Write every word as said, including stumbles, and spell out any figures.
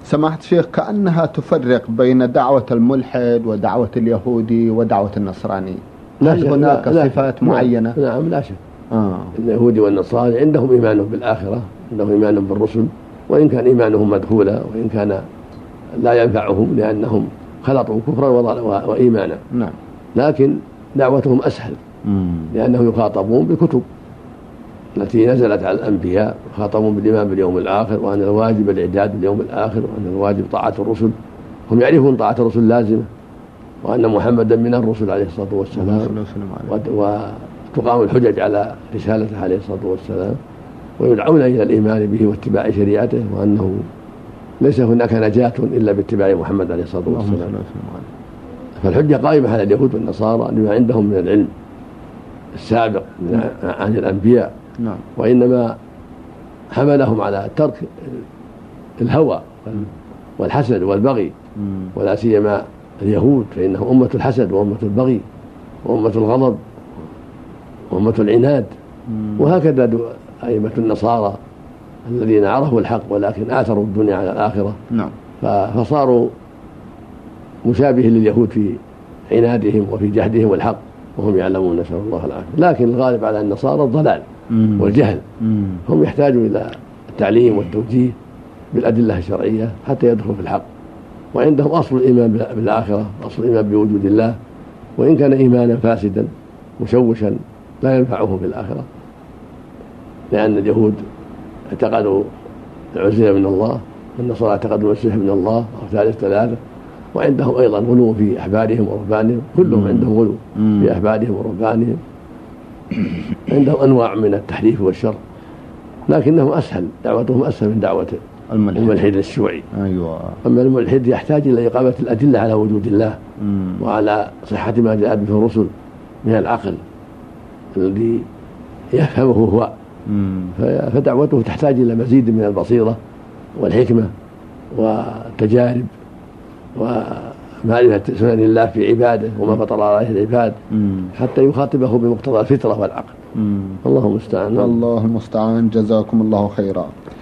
سماحة الشيخ كأنها تفرق بين دعوة الملحد ودعوة اليهودي ودعوة النصراني. هل هناك لا صفات لا معينة؟ نعم لا شك. آه. اليهودي والنصارى عندهم إيمان بالآخرة، عندهم إيمان بالرسل، وإن كان إيمانهم مدخولا، وإن كان لا ينفعهم لأنهم خلطوا كفرا وإيمانا. نعم. لكن دعوتهم أسهل مم. لأنهم يخاطبون بالكتب التي نزلت على الأنبياء، يخاطبون بالإيمان باليوم الآخر، وأن الواجب الإعداد باليوم الآخر، وأن الواجب طاعة الرسل. هم يعرفون طاعة الرسل لازمة، وأن محمدا من الرسل عليه الصلاة والسلام، وتقام الحجج على رسالته عليه الصلاة والسلام، ويدعون إلى الإيمان به واتباع شريعته، وأنه ليس هناك نجاة إلا باتباع محمد عليه الصلاة والسلام. فالحجة قائمة على اليهود والنصارى لما عندهم من العلم السابق عن الأنبياء، وإنما حملهم على ترك الهوى والحسد والبغي، ولا سيما اليهود فإنهم أمة الحسد وأمة البغي وأمة الغضب وأمة العناد. وهكذا أئمة النصارى الذين عرفوا الحق ولكن آثروا الدنيا على الآخرة، فصاروا مشابه لليهود في عنادهم وفي جهدهم الحق وهم يعلمون، نسأل الله العافية. لكن الغالب على النصارى الضلال والجهل، هم يحتاجون إلى التعليم والتوجيه بالأدلة الشرعية حتى يدخلوا في الحق، وعندهم أصل الإيمان بالآخرة، أصل الإيمان بوجود الله، وإن كان إيمانا فاسدا مشوشا لا ينفعهم في الآخرة، لأن اليهود اعتقدوا العزيز من الله، والنصارى اعتقدوا المسيح من الله أو ثالث ثلاثة، وعندهم أيضا غلو في أحبارهم ورهبانهم، كلهم عندهم غلو في أحبارهم ورهبانهم، عندهم أنواع من التحريف والشر، لكنهم أسهل، دعوتهم أسهل من دعوة الملحد الشيوعي. أيوة. أما الملحد يحتاج إلى إقامة الأدلة على وجود الله مم. وعلى صحة ما جاء به الرسل من العقل الذي يفهمه هو، فدعوته تحتاج إلى مزيد من البصيرة والحكمة والتجارب ومعرفة سنن الله في عباده وما فطر عليه العباد حتى يخاطبه بمقتضى الفطرة والعقل. الله المستعان. الله المستعان. جزاكم الله خيرا.